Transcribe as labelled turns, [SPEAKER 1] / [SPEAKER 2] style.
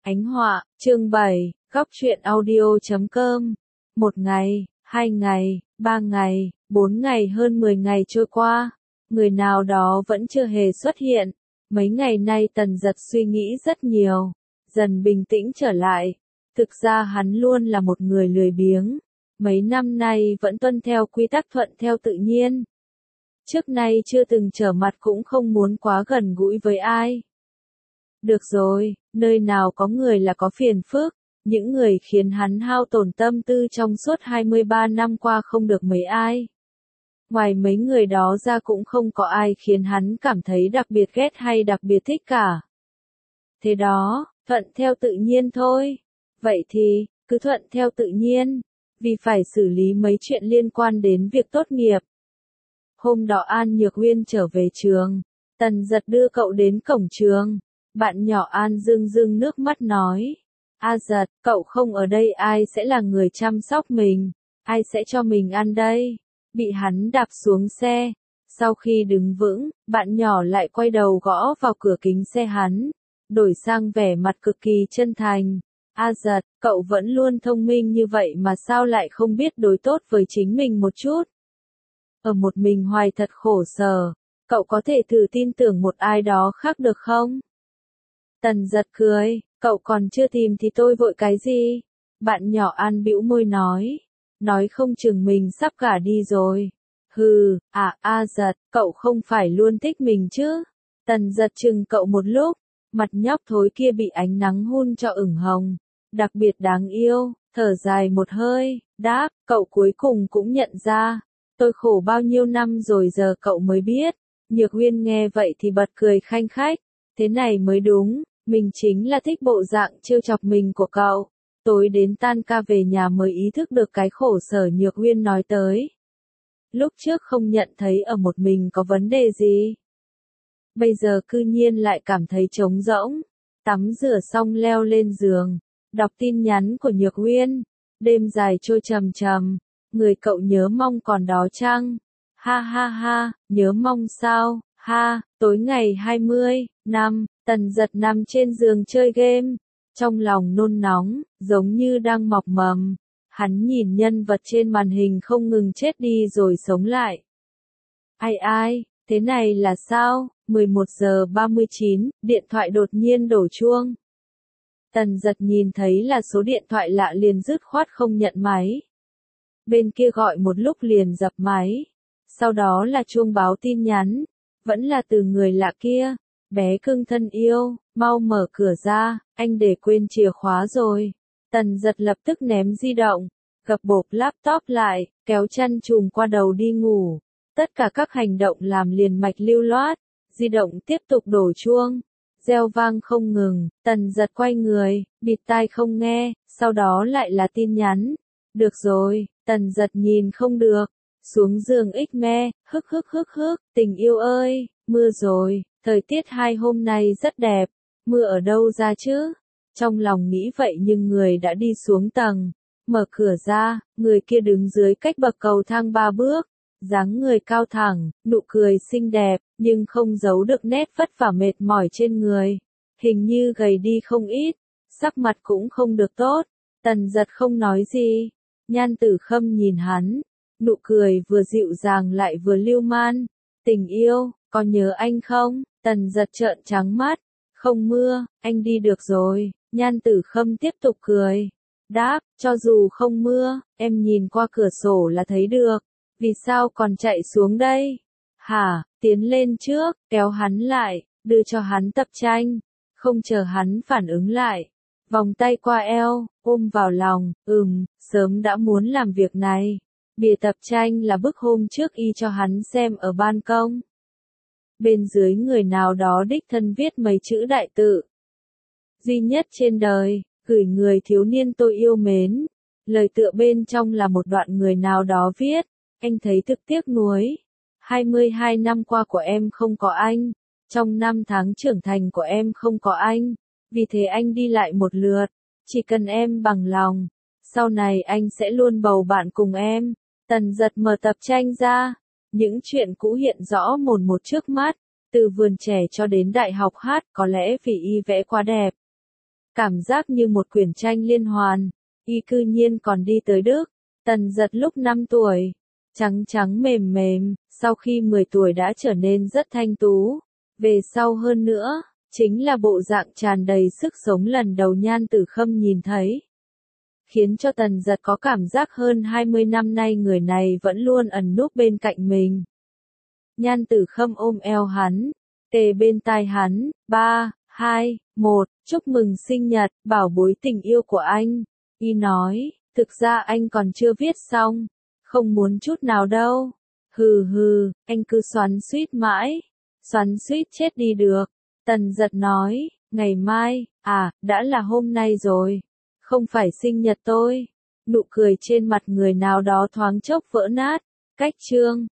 [SPEAKER 1] Ánh họa, chương 7, góc truyện audio.com. Một ngày, 2 ngày, 3 ngày, 4 ngày, hơn 10 ngày trôi qua, người nào đó vẫn chưa hề xuất hiện. Mấy ngày nay Tần Dật suy nghĩ rất nhiều, dần bình tĩnh trở lại. Thực ra hắn luôn là một người lười biếng, mấy năm nay vẫn tuân theo quy tắc thuận theo tự nhiên. Trước nay chưa từng trở mặt, cũng không muốn quá gần gũi với ai. Được rồi, nơi nào có người là có phiền phức, những người khiến hắn hao tổn tâm tư trong suốt 23 năm qua không được mấy ai. Ngoài mấy người đó ra cũng không có ai khiến hắn cảm thấy đặc biệt ghét hay đặc biệt thích cả. Thế đó, thuận theo tự nhiên thôi. Vậy thì, cứ thuận theo tự nhiên, vì phải xử lý mấy chuyện liên quan đến việc tốt nghiệp. Hôm đó An Nhược Uyên trở về trường, Tần Dật đưa cậu đến cổng trường. Bạn nhỏ An rưng rưng nước mắt nói, A Dật, cậu không ở đây ai sẽ là người chăm sóc mình, ai sẽ cho mình ăn đây? Bị hắn đạp xuống xe. Sau khi đứng vững, bạn nhỏ lại quay đầu gõ vào cửa kính xe hắn, đổi sang vẻ mặt cực kỳ chân thành. A Dật, cậu vẫn luôn thông minh như vậy mà sao lại không biết đối tốt với chính mình một chút? Ở một mình hoài thật khổ sở, cậu có thể thử tin tưởng một ai đó khác được không? Tần Dật cười, cậu còn chưa tìm thì tôi vội cái gì? Bạn nhỏ An bĩu môi nói không chừng mình sắp gả đi rồi. Hừ, A Dật, cậu không phải luôn thích mình chứ? Tần Dật chừng cậu một lúc, mặt nhóc thối kia bị ánh nắng hun cho ửng hồng, đặc biệt đáng yêu, thở dài một hơi, đáp, cậu cuối cùng cũng nhận ra, tôi khổ bao nhiêu năm rồi giờ cậu mới biết. Nhược Uyên nghe vậy thì bật cười khanh khách, thế này mới đúng. Mình chính là thích bộ dạng trêu chọc mình của cậu. Tối đến tan ca về nhà mới ý thức được cái khổ sở Nhược Uyên nói tới. Lúc trước không nhận thấy ở một mình có vấn đề gì. Bây giờ cư nhiên lại cảm thấy trống rỗng. Tắm rửa xong leo lên giường, đọc tin nhắn của Nhược Uyên. Đêm dài trôi chậm chậm, người cậu nhớ mong còn đó chăng? Ha ha ha, nhớ mong sao? Ha, tối ngày 20, năm. Tần Dật nằm trên giường chơi game, trong lòng nôn nóng, giống như đang mọc mầm. Hắn nhìn nhân vật trên màn hình không ngừng chết đi rồi sống lại. Ai, thế này là sao? 11 giờ 39, điện thoại đột nhiên đổ chuông. Tần Dật nhìn thấy là số điện thoại lạ liền dứt khoát không nhận máy. Bên kia gọi một lúc liền dập máy. Sau đó là chuông báo tin nhắn, vẫn là từ người lạ kia. Bé cưng thân yêu, mau mở cửa ra, anh để quên chìa khóa rồi. Tần Dật lập tức ném di động, gập bộp laptop lại, kéo chăn trùm qua đầu đi ngủ. Tất cả các hành động làm liền mạch lưu loát, di động tiếp tục đổ chuông, reo vang không ngừng. Tần Dật quay người, bịt tai không nghe, sau đó lại là tin nhắn. Được rồi, Tần Dật nhìn không được, xuống giường me, hức, tình yêu ơi, mưa rồi. Thời tiết 2 hôm nay rất đẹp, mưa ở đâu ra chứ? Trong lòng nghĩ vậy nhưng người đã đi xuống tầng, mở cửa ra, người kia đứng dưới cách bậc cầu thang 3 bước, dáng người cao thẳng, nụ cười xinh đẹp, nhưng không giấu được nét vất vả mệt mỏi trên người. Hình như gầy đi không ít, sắc mặt cũng không được tốt. Tần Dật không nói gì, Nhan Tử Khâm nhìn hắn, nụ cười vừa dịu dàng lại vừa lưu man. Tình yêu, có nhớ anh không? Tần Dật trợn trắng mắt, không mưa, anh đi được rồi. Nhan Tử Khâm tiếp tục cười, đáp, cho dù không mưa, em nhìn qua cửa sổ là thấy được, vì sao còn chạy xuống đây? Hả, tiến lên trước, kéo hắn lại, đưa cho hắn tập tranh, không chờ hắn phản ứng lại. Vòng tay qua eo, ôm vào lòng, sớm đã muốn làm việc này. Bìa tập tranh là bức hôm trước y cho hắn xem ở ban công. Bên dưới người nào đó đích thân viết mấy chữ đại tự. Duy nhất trên đời, gửi người thiếu niên tôi yêu mến. Lời tựa bên trong là một đoạn người nào đó viết, anh thấy thực tiếc nuối. 22 năm qua của em không có anh, trong 5 tháng trưởng thành của em không có anh, vì thế anh đi lại một lượt, chỉ cần em bằng lòng, sau này anh sẽ luôn bầu bạn cùng em. Tần Dật mở tập tranh ra. Những chuyện cũ hiện rõ mồn một trước mắt, từ vườn trẻ cho đến đại học hát, có lẽ vì y vẽ quá đẹp. Cảm giác như một quyển tranh liên hoàn, y cư nhiên còn đi tới Đức. Tần Giật lúc 5 tuổi, trắng trắng mềm mềm, sau khi 10 tuổi đã trở nên rất thanh tú. Về sau hơn nữa, chính là bộ dạng tràn đầy sức sống lần đầu Nhan Tử Khâm nhìn thấy. Khiến cho Tần Giật có cảm giác hơn 20 năm nay người này vẫn luôn ẩn núp bên cạnh mình. Nhan Tử Khâm ôm eo hắn, kề bên tai hắn, 3, 2, 1, chúc mừng sinh nhật, bảo bối tình yêu của anh. Y nói, thực ra anh còn chưa viết xong, không muốn chút nào đâu. Hừ hừ, anh cứ xoắn xuýt mãi, xoắn xuýt chết đi được. Tần Giật nói, ngày mai, đã là hôm nay rồi, không phải sinh nhật tôi. Nụ cười trên mặt người nào đó thoáng chốc vỡ nát. Cách chương